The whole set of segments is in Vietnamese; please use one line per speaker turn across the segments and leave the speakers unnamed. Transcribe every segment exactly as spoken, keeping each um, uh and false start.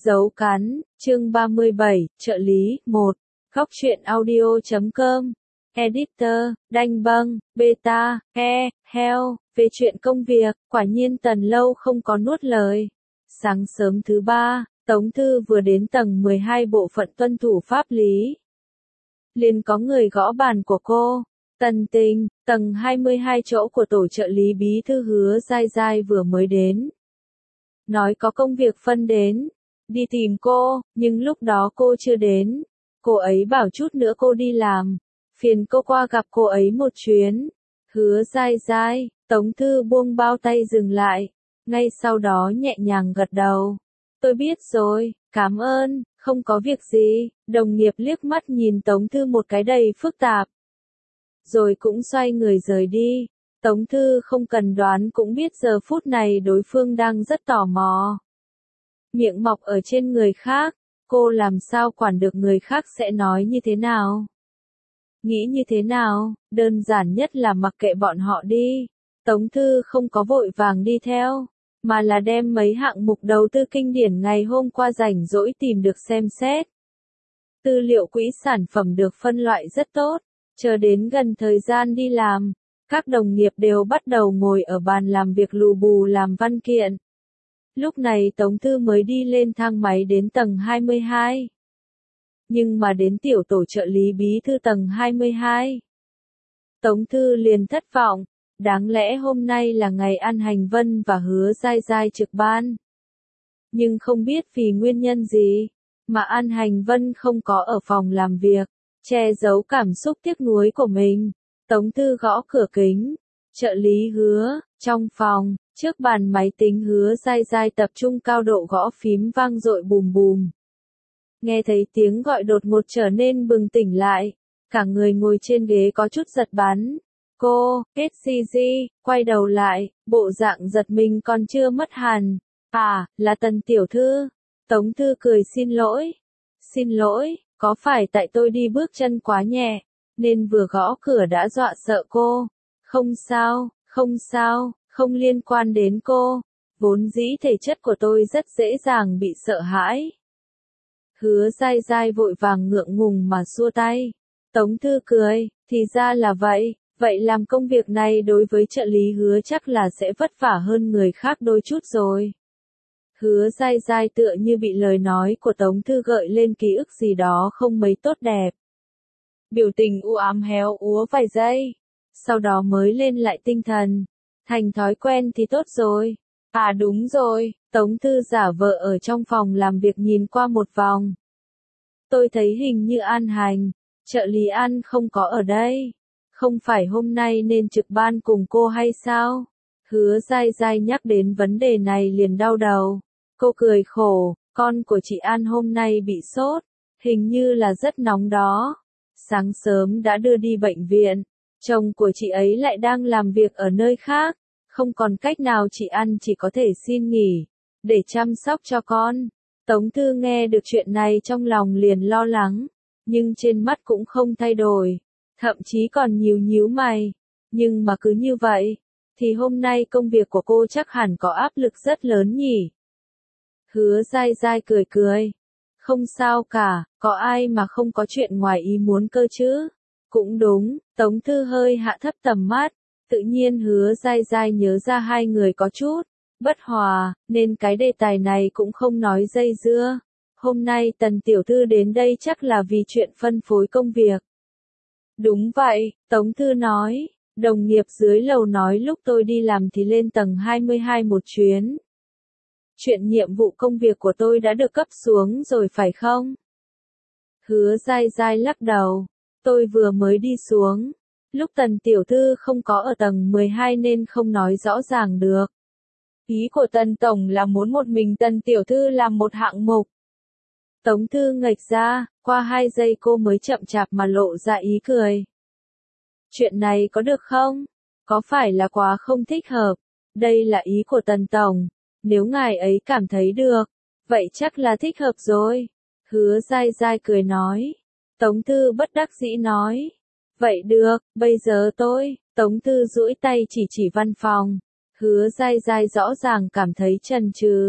Dấu cắn, chương ba mươi bảy, trợ lý, một. Góc truyện audio chấm com. Editor, Đanh Bâng, Beta, E, Heo, về chuyện công việc, quả nhiên Tần Lâu không có nuốt lời. Sáng sớm thứ ba, Tống Thư vừa đến tầng mười hai bộ phận tuân thủ pháp lý. Liền có người gõ bàn của cô. Tần Tình, tầng hai mươi hai chỗ của tổ trợ lý bí thư Hứa Giai Giai vừa mới đến. Nói có công việc phân đến. Đi tìm cô, nhưng lúc đó cô chưa đến. Cô ấy bảo chút nữa cô đi làm. Phiền cô qua gặp cô ấy một chuyến. Hứa Giai Giai, Tống Thư buông bao tay dừng lại. Ngay sau đó nhẹ nhàng gật đầu. Tôi biết rồi, cảm ơn, không có việc gì. Đồng nghiệp liếc mắt nhìn Tống Thư một cái đầy phức tạp. Rồi cũng xoay người rời đi. Tống Thư không cần đoán cũng biết giờ phút này đối phương đang rất tò mò. Miệng mọc ở trên người khác, cô làm sao quản được người khác sẽ nói như thế nào? Nghĩ như thế nào, đơn giản nhất là mặc kệ bọn họ đi. Tống Thư không có vội vàng đi theo, mà là đem mấy hạng mục đầu tư kinh điển ngày hôm qua rảnh rỗi tìm được xem xét. Tư liệu quỹ sản phẩm được phân loại rất tốt, chờ đến gần thời gian đi làm, các đồng nghiệp đều bắt đầu ngồi ở bàn làm việc lù bù làm văn kiện. Lúc này Tống Thư mới đi lên thang máy đến tầng hai mươi hai. Nhưng mà đến tiểu tổ trợ lý bí thư tầng hai mươi hai. Tống Thư liền thất vọng, đáng lẽ hôm nay là ngày An Hành Vân và Hứa Giai Giai trực ban. Nhưng không biết vì nguyên nhân gì, mà An Hành Vân không có ở phòng làm việc, che giấu cảm xúc tiếc nuối của mình. Tống Thư gõ cửa kính, trợ lý Hứa, trong phòng. Trước bàn máy tính Hứa Giai Giai tập trung cao độ gõ phím vang dội bùm bùm. Nghe thấy tiếng gọi đột ngột trở nên bừng tỉnh lại, cả người ngồi trên ghế có chút giật bắn. Cô, kết gì gì, quay đầu lại, bộ dạng giật mình còn chưa mất hẳn. À, là Tần tiểu thư. Tống Thư cười xin lỗi. Xin lỗi, có phải tại tôi đi bước chân quá nhẹ, nên vừa gõ cửa đã dọa sợ cô? Không sao, không sao. Không liên quan đến cô, vốn dĩ thể chất của tôi rất dễ dàng bị sợ hãi. Hứa Giai Giai vội vàng ngượng ngùng mà xua tay. Tống Thư cười, thì ra là vậy, vậy làm công việc này đối với trợ lý Hứa chắc là sẽ vất vả hơn người khác đôi chút rồi. Hứa Giai Giai tựa như bị lời nói của Tống Thư gợi lên ký ức gì đó không mấy tốt đẹp. Biểu tình u ám héo úa vài giây, sau đó mới lên lại tinh thần. Thành thói quen thì tốt rồi. À đúng rồi, Tống Thư giả vờ ở trong phòng làm việc nhìn qua một vòng. Tôi thấy hình như An Hành, trợ lý An không có ở đây. Không phải hôm nay nên trực ban cùng cô hay sao? Hứa Giai Giai nhắc đến vấn đề này liền đau đầu. Cô cười khổ, con của chị An hôm nay bị sốt, hình như là rất nóng đó. Sáng sớm đã đưa đi bệnh viện. Chồng của chị ấy lại đang làm việc ở nơi khác, không còn cách nào chị An chỉ có thể xin nghỉ, để chăm sóc cho con. Tống Thư nghe được chuyện này trong lòng liền lo lắng, nhưng trên mắt cũng không thay đổi, thậm chí còn nhíu nhíu mày. Nhưng mà cứ như vậy, thì hôm nay công việc của cô chắc hẳn có áp lực rất lớn nhỉ? Hứa Giai Giai cười cười. Không sao cả, có ai mà không có chuyện ngoài ý muốn cơ chứ? Cũng đúng, Tống Thư hơi hạ thấp tầm mắt, tự nhiên Hứa Giai Giai nhớ ra hai người có chút bất hòa, nên cái đề tài này cũng không nói dây dưa. Hôm nay Tần tiểu thư đến đây chắc là vì chuyện phân phối công việc. Đúng vậy, Tống Thư nói, đồng nghiệp dưới lầu nói lúc tôi đi làm thì lên tầng hai mươi hai một chuyến. Chuyện nhiệm vụ công việc của tôi đã được cấp xuống rồi phải không? Hứa Giai Giai lắc đầu. Tôi vừa mới đi xuống, lúc Tần tiểu thư không có ở tầng mười hai nên không nói rõ ràng được. Ý của Tần tổng là muốn một mình Tần tiểu thư làm một hạng mục. Tống Thư ngạch ra, qua hai giây cô mới chậm chạp mà lộ ra ý cười. Chuyện này có được không? Có phải là quá không thích hợp? Đây là ý của Tần tổng, nếu ngài ấy cảm thấy được, vậy chắc là thích hợp rồi. Hứa Giai Giai cười nói. Tống Thư bất đắc dĩ nói. Vậy được, bây giờ tôi, Tống Thư duỗi tay chỉ chỉ văn phòng. Hứa Giai Giai rõ ràng cảm thấy chần chừ.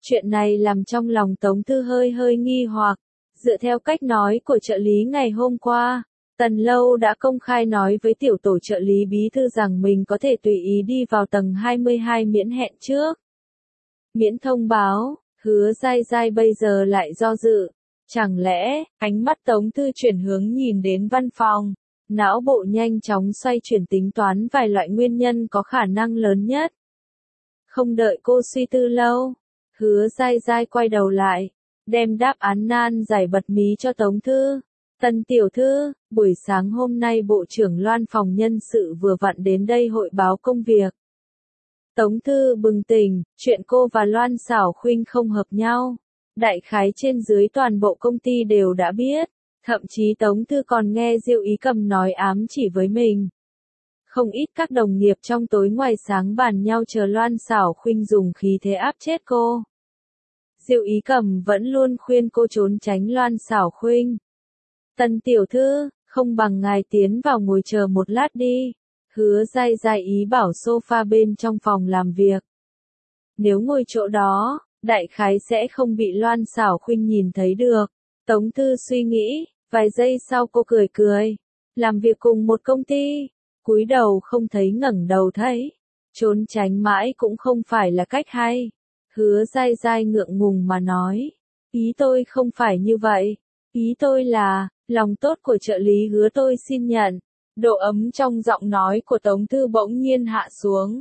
Chuyện này làm trong lòng Tống Thư hơi hơi nghi hoặc. Dựa theo cách nói của trợ lý ngày hôm qua, Tần Lâu đã công khai nói với tiểu tổ trợ lý bí thư rằng mình có thể tùy ý đi vào tầng hai mươi hai miễn hẹn trước. Miễn thông báo, Hứa Giai Giai bây giờ lại do dự. Chẳng lẽ, ánh mắt Tống Thư chuyển hướng nhìn đến văn phòng, não bộ nhanh chóng xoay chuyển tính toán vài loại nguyên nhân có khả năng lớn nhất. Không đợi cô suy tư lâu, Hứa Giai Giai quay đầu lại, đem đáp án nan giải bật mí cho Tống Thư. Tần tiểu thư, buổi sáng hôm nay Bộ trưởng Loan phòng nhân sự vừa vặn đến đây hội báo công việc. Tống Thư bừng tỉnh, chuyện cô và Loan Xảo Khuynh không hợp nhau. Đại khái trên dưới toàn bộ công ty đều đã biết, thậm chí Tống Thư còn nghe Diêu Ý Cầm nói ám chỉ với mình. Không ít các đồng nghiệp trong tối ngoài sáng bàn nhau chờ Loan Xảo Khuynh dùng khí thế áp chết cô. Diêu Ý Cầm vẫn luôn khuyên cô trốn tránh Loan Xảo Khuynh. Tần tiểu thư, không bằng ngài tiến vào ngồi chờ một lát đi. Hứa Giai Giai ý bảo sofa bên trong phòng làm việc. Nếu ngồi chỗ đó, đại khái sẽ không bị Loan Xảo Khuynh nhìn thấy được. Tống Thư suy nghĩ, vài giây sau cô cười cười. Làm việc cùng một công ty, cúi đầu không thấy ngẩng đầu thấy. Trốn tránh mãi cũng không phải là cách hay. Hứa Giai Giai ngượng ngùng mà nói. Ý tôi không phải như vậy. Ý tôi là, lòng tốt của trợ lý Hứa tôi xin nhận. Độ ấm trong giọng nói của Tống Thư bỗng nhiên hạ xuống.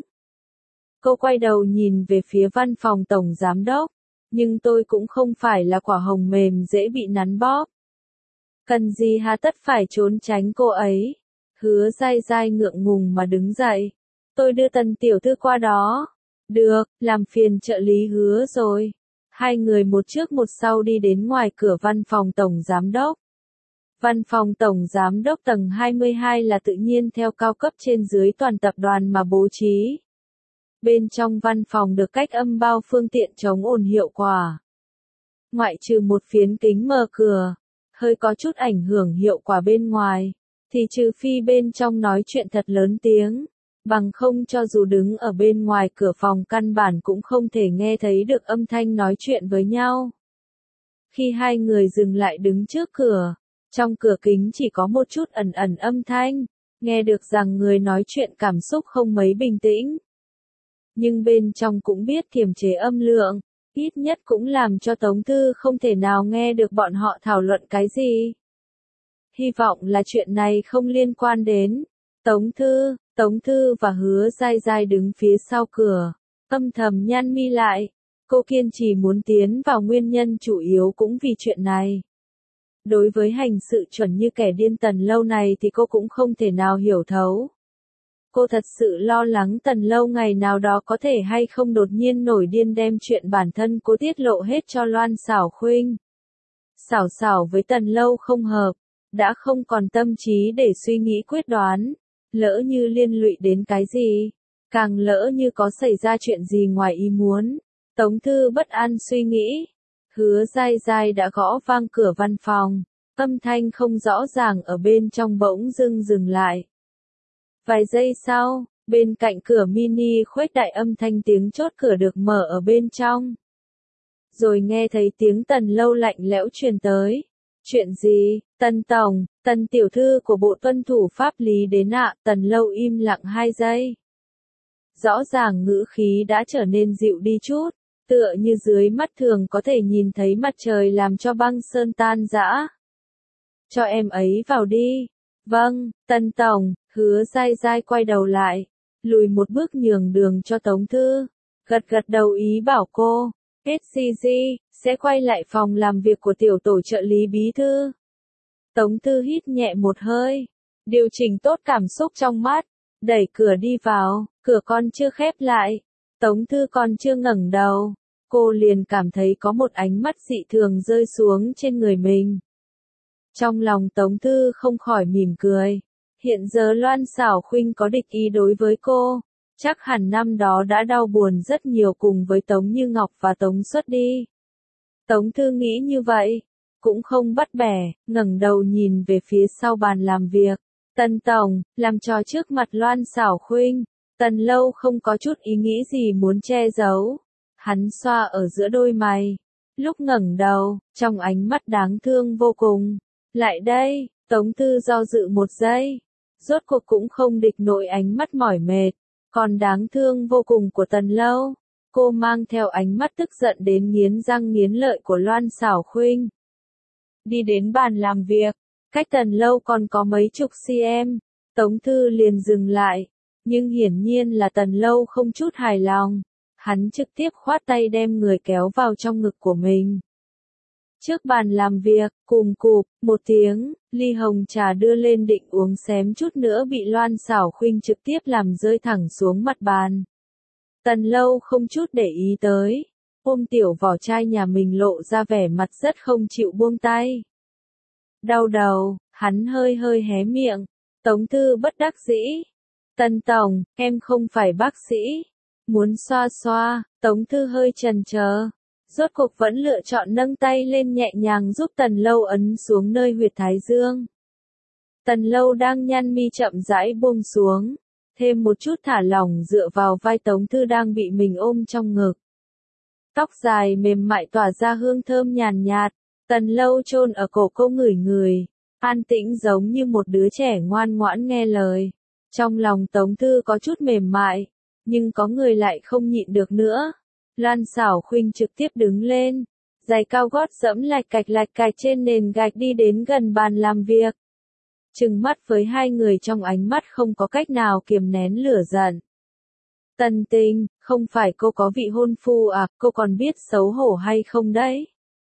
Cô quay đầu nhìn về phía văn phòng tổng giám đốc. Nhưng tôi cũng không phải là quả hồng mềm dễ bị nắn bóp. Cần gì hà tất phải trốn tránh cô ấy. Hứa Giai Giai ngượng ngùng mà đứng dậy. Tôi đưa Tần tiểu thư qua đó. Được, làm phiền trợ lý Hứa rồi. Hai người một trước một sau đi đến ngoài cửa văn phòng tổng giám đốc. Văn phòng tổng giám đốc tầng hai mươi hai là tự nhiên theo cao cấp trên dưới toàn tập đoàn mà bố trí. Bên trong văn phòng được cách âm bao phương tiện chống ồn hiệu quả. Ngoại trừ một phiến kính mở cửa, hơi có chút ảnh hưởng hiệu quả bên ngoài, thì trừ phi bên trong nói chuyện thật lớn tiếng, bằng không cho dù đứng ở bên ngoài cửa phòng căn bản cũng không thể nghe thấy được âm thanh nói chuyện với nhau. Khi hai người dừng lại đứng trước cửa, trong cửa kính chỉ có một chút ẩn ẩn âm thanh, nghe được rằng người nói chuyện cảm xúc không mấy bình tĩnh. Nhưng bên trong cũng biết kiềm chế âm lượng, ít nhất cũng làm cho Tống Thư không thể nào nghe được bọn họ thảo luận cái gì. Hy vọng là chuyện này không liên quan đến Tống Thư. Tống Thư và Hứa Giai Giai đứng phía sau cửa, âm thầm nhăn mi lại. Cô kiên trì muốn tiến vào nguyên nhân chủ yếu cũng vì chuyện này. Đối với hành sự chuẩn như kẻ điên Tần Lâu này thì cô cũng không thể nào hiểu thấu. Cô thật sự lo lắng Tần Lâu ngày nào đó có thể hay không đột nhiên nổi điên đem chuyện bản thân cô tiết lộ hết cho Loan Xảo Khuynh. Xảo Xảo với Tần Lâu không hợp, đã không còn tâm trí để suy nghĩ quyết đoán, lỡ như liên lụy đến cái gì, càng lỡ như có xảy ra chuyện gì ngoài ý muốn. Tống Thư bất an suy nghĩ. Hứa Giai Giai đã gõ vang cửa văn phòng, âm thanh không rõ ràng ở bên trong bỗng dưng dừng lại. Vài giây sau, bên cạnh cửa mini khuếch đại âm thanh tiếng chốt cửa được mở ở bên trong. Rồi nghe thấy tiếng Tần Lâu lạnh lẽo truyền tới. Chuyện gì, Tần Tổng, Tần tiểu thư của Bộ Tuân thủ Pháp lý đến ạ. Tần Lâu im lặng hai giây. Rõ ràng ngữ khí đã trở nên dịu đi chút, tựa như dưới mắt thường có thể nhìn thấy mặt trời làm cho băng sơn tan rã. Cho em ấy vào đi. Vâng, Tần Tổng. Hứa Giai Giai quay đầu lại, lùi một bước nhường đường cho Tống Thư, gật gật đầu ý bảo cô, ét xê giê, sẽ quay lại phòng làm việc của tiểu tổ trợ lý bí thư. Tống Thư hít nhẹ một hơi, điều chỉnh tốt cảm xúc trong mắt, đẩy cửa đi vào, cửa còn chưa khép lại, Tống Thư còn chưa ngẩng đầu, cô liền cảm thấy có một ánh mắt dị thường rơi xuống trên người mình. Trong lòng Tống Thư không khỏi mỉm cười. Hiện giờ Loan Xảo Khuynh có địch ý đối với cô, chắc hẳn năm đó đã đau buồn rất nhiều cùng với Tống Như Ngọc và Tống Xuất đi. Tống Thư nghĩ như vậy, cũng không bắt bẻ, ngẩng đầu nhìn về phía sau bàn làm việc. Tần Tổng, làm trò trước mặt Loan Xảo Khuynh, Tần Lâu không có chút ý nghĩ gì muốn che giấu. Hắn xoa ở giữa đôi mày. Lúc ngẩng đầu, trong ánh mắt đáng thương vô cùng. Lại đây, Tống Thư do dự một giây. Rốt cuộc cũng không địch nổi ánh mắt mỏi mệt. Còn đáng thương vô cùng của Tần Lâu. Cô mang theo ánh mắt tức giận đến nghiến răng nghiến lợi của Loan Xảo Khuynh. Đi đến bàn làm việc. Cách Tần Lâu còn có mấy chục cm. Tống Thư liền dừng lại. Nhưng hiển nhiên là Tần Lâu không chút hài lòng. Hắn trực tiếp khoát tay đem người kéo vào trong ngực của mình. Trước bàn làm việc, cùm cụp, một tiếng, ly hồng trà đưa lên định uống xém chút nữa bị Loan Xảo Khuynh trực tiếp làm rơi thẳng xuống mặt bàn. Tần Lâu không chút để ý tới. Ôm tiểu vỏ chai nhà mình lộ ra vẻ mặt rất không chịu buông tay. Đau đầu, hắn hơi hơi hé miệng. Tống Thư bất đắc dĩ. Tần Tổng, em không phải bác sĩ. Muốn xoa xoa, Tống Thư hơi chần chờ. Rốt cuộc vẫn lựa chọn nâng tay lên nhẹ nhàng giúp Tần Lâu ấn xuống nơi huyệt thái dương. Tần Lâu đang nhăn mi chậm rãi buông xuống. Thêm một chút thả lỏng dựa vào vai Tống Thư đang bị mình ôm trong ngực. Tóc dài mềm mại tỏa ra hương thơm nhàn nhạt. Tần Lâu chôn ở cổ cô ngửi ngửi. An tĩnh giống như một đứa trẻ ngoan ngoãn nghe lời. Trong lòng Tống Thư có chút mềm mại. Nhưng có người lại không nhịn được nữa. Loan Xảo Khuynh trực tiếp đứng lên. Giày cao gót dẫm lạch cạch lạch cạch trên nền gạch đi đến gần bàn làm việc. Trừng mắt với hai người trong ánh mắt không có cách nào kiềm nén lửa giận. Tần Tình, không phải cô có vị hôn phu à, cô còn biết xấu hổ hay không đấy?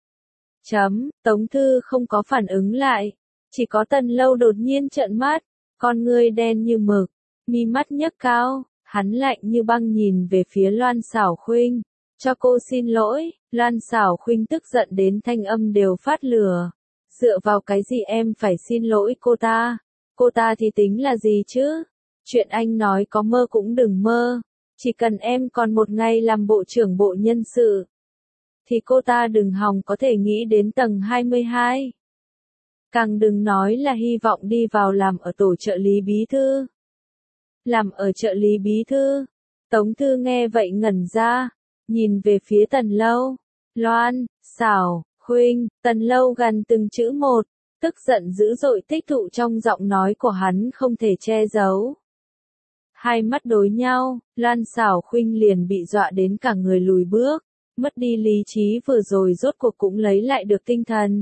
Chấm, Tống Thư không có phản ứng lại. Chỉ có Tần Lâu đột nhiên trợn mắt. Con ngươi đen như mực. Mi mắt nhấc cao. Hắn lạnh như băng nhìn về phía Loan Xảo Khuynh. Cho cô xin lỗi. Loan Xảo Khuynh tức giận đến thanh âm đều phát lửa. Dựa vào cái gì em phải xin lỗi cô ta? Cô ta thì tính là gì chứ? Chuyện anh nói có mơ cũng đừng mơ. Chỉ cần em còn một ngày làm bộ trưởng bộ nhân sự. Thì cô ta đừng hòng có thể nghĩ đến tầng hai mươi hai. Càng đừng nói là hy vọng đi vào làm ở tổ trợ lý bí thư. Làm ở trợ lý bí thư. Tống Thư nghe vậy ngẩn ra. Nhìn về phía Tần Lâu. Loan, Xảo, Khuynh. Tần Lâu gần từng chữ một. Tức giận dữ dội tích tụ trong giọng nói của hắn không thể che giấu. Hai mắt đối nhau. Loan Xảo Khuynh liền bị dọa đến cả người lùi bước. Mất đi lý trí vừa rồi rốt cuộc cũng lấy lại được tinh thần.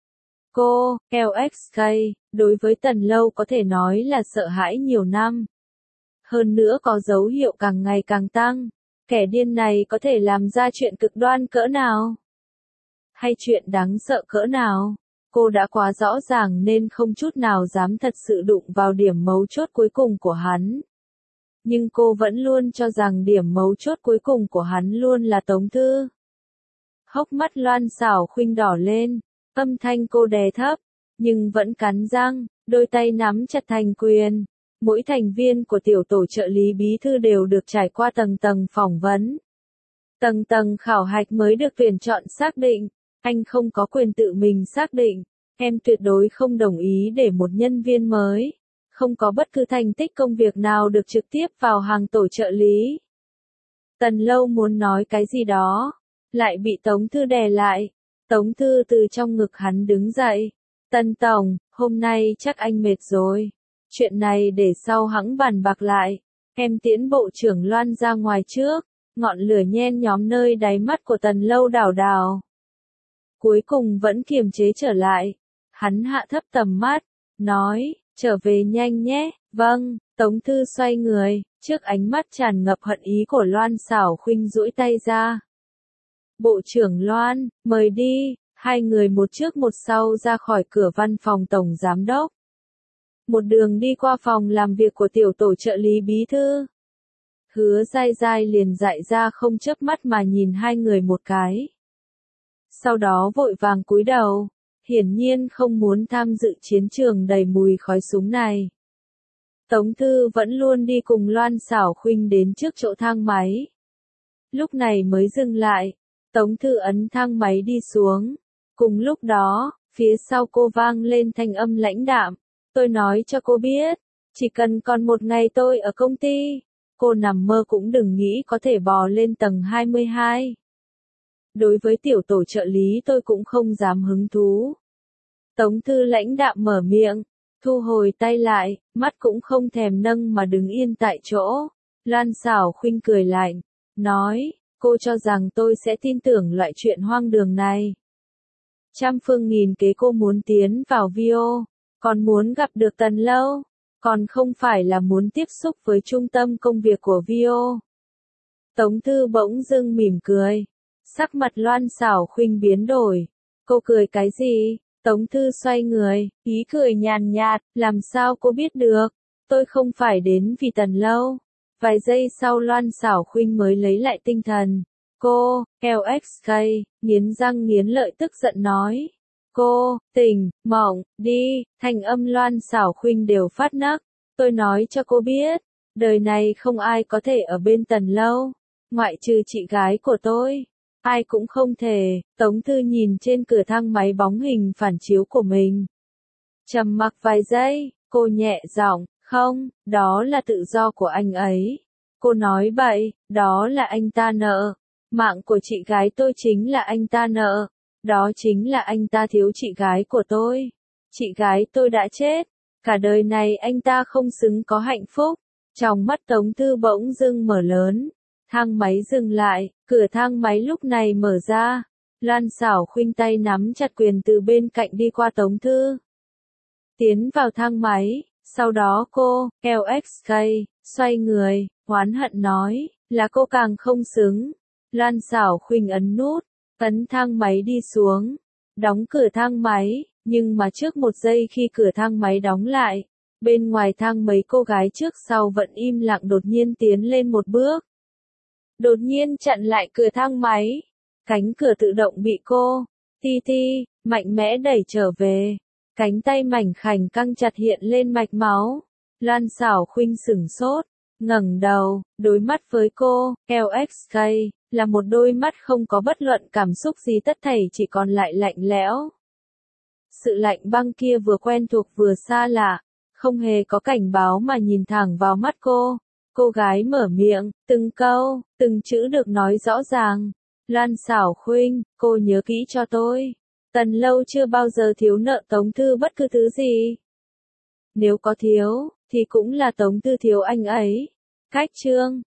Cô, lờ ích ca, đối với Tần Lâu có thể nói là sợ hãi nhiều năm. Hơn nữa có dấu hiệu càng ngày càng tăng. Kẻ điên này có thể làm ra chuyện cực đoan cỡ nào? Hay chuyện đáng sợ cỡ nào? Cô đã quá rõ ràng nên không chút nào dám thật sự đụng vào điểm mấu chốt cuối cùng của hắn. Nhưng cô vẫn luôn cho rằng điểm mấu chốt cuối cùng của hắn luôn là Tống Thư. Hốc mắt Loan Xảo Khuynh đỏ lên, âm thanh cô đè thấp, nhưng vẫn cắn răng, đôi tay nắm chặt thành quyền. Mỗi thành viên của tiểu tổ trợ lý bí thư đều được trải qua tầng tầng phỏng vấn. Tầng tầng khảo hạch mới được tuyển chọn xác định. Anh không có quyền tự mình xác định. Em tuyệt đối không đồng ý để một nhân viên mới. Không có bất cứ thành tích công việc nào được trực tiếp vào hàng tổ trợ lý. Tần Lâu muốn nói cái gì đó. Lại bị Tống Thư đè lại. Tống Thư từ trong ngực hắn đứng dậy. Tần Tổng, hôm nay chắc anh mệt rồi. Chuyện này để sau hẵng bàn bạc lại. Em tiễn bộ trưởng Loan ra ngoài trước. Ngọn lửa nhen nhóm nơi đáy mắt của Tần Lâu đảo đảo. Cuối cùng vẫn kiềm chế trở lại. Hắn hạ thấp tầm mắt. Nói, trở về nhanh nhé. Vâng, Tống Thư xoay người. Trước ánh mắt tràn ngập hận ý của Loan Xảo Khuynh duỗi tay ra. Bộ trưởng Loan, mời đi. Hai người một trước một sau ra khỏi cửa văn phòng tổng giám đốc. Một đường đi qua phòng làm việc của tiểu tổ trợ lý bí thư. Hứa dai dai liền dại ra không chớp mắt mà nhìn hai người một cái. Sau đó vội vàng cúi đầu, hiển nhiên không muốn tham dự chiến trường đầy mùi khói súng này. Tống Thư vẫn luôn đi cùng Loan Xảo Khuynh đến trước chỗ thang máy. Lúc này mới dừng lại, Tống Thư ấn thang máy đi xuống. Cùng lúc đó, phía sau cô vang lên thanh âm lãnh đạm. Tôi nói cho cô biết, chỉ cần còn một ngày tôi ở công ty, cô nằm mơ cũng đừng nghĩ có thể bò lên tầng hai mươi hai. Đối với tiểu tổ trợ lý tôi cũng không dám hứng thú. Tống Thư lãnh đạm mở miệng, thu hồi tay lại, mắt cũng không thèm nâng mà đứng yên tại chỗ. Loan Xảo Khuynh cười lạnh, nói, cô cho rằng tôi sẽ tin tưởng loại chuyện hoang đường này. Trăm phương nghìn kế cô muốn tiến vào Vio, còn muốn gặp được Tần Lâu, còn không phải là muốn tiếp xúc với trung tâm công việc của Vio. Tống Thư bỗng dưng mỉm cười, sắc mặt Loan Xảo Khuynh biến đổi. Cô cười cái gì? Tống Thư xoay người, ý cười nhàn nhạt, làm sao cô biết được? Tôi không phải đến vì Tần Lâu. Vài giây sau Loan Xảo Khuynh mới lấy lại tinh thần. Cô, lờ ích ca, nghiến răng nghiến lợi tức giận nói. Cô, tỉnh, mộng, đi, thành âm Loan Xảo Khuynh đều phát nấc. Tôi nói cho cô biết, đời này không ai có thể ở bên Tần Lâu, ngoại trừ chị gái của tôi. Ai cũng không thể. Tống Thư nhìn trên cửa thang máy bóng hình phản chiếu của mình. Trầm mặc vài giây, cô nhẹ giọng, không, đó là tự do của anh ấy. Cô nói bậy, đó là anh ta nợ. Mạng của chị gái tôi chính là anh ta nợ. Đó chính là anh ta thiếu chị gái của tôi. Chị gái tôi đã chết. Cả đời này anh ta không xứng có hạnh phúc. Trong mắt Tống Thư bỗng dưng mở lớn. Thang máy dừng lại, cửa thang máy lúc này mở ra. Loan Xảo Khuynh tay nắm chặt quyền từ bên cạnh đi qua Tống Thư. Tiến vào thang máy, sau đó cô, lờ ích ca, xoay người, oán hận nói, là cô càng không xứng. Loan Xảo Khuynh ấn nút, ấn thang máy đi xuống, đóng cửa thang máy, nhưng mà trước một giây khi cửa thang máy đóng lại, bên ngoài thang mấy cô gái trước sau vẫn im lặng đột nhiên tiến lên một bước. Đột nhiên chặn lại cửa thang máy, cánh cửa tự động bị cô, Ti Ti, mạnh mẽ đẩy trở về, cánh tay mảnh khảnh căng chặt hiện lên mạch máu. Loan Xảo Khuynh sửng sốt, ngẩng đầu, đối mắt với cô, lờ ích ca, là một đôi mắt không có bất luận cảm xúc gì, tất thảy chỉ còn lại lạnh lẽo. Sự lạnh băng kia vừa quen thuộc vừa xa lạ, không hề có cảnh báo mà nhìn thẳng vào mắt cô. Cô gái mở miệng, từng câu, từng chữ được nói rõ ràng. Loan Xảo Khuynh, cô nhớ kỹ cho tôi. Tần Lâu chưa bao giờ thiếu nợ Tống Thư bất cứ thứ gì. Nếu có thiếu, thì cũng là Tống Thư thiếu anh ấy. Cách chương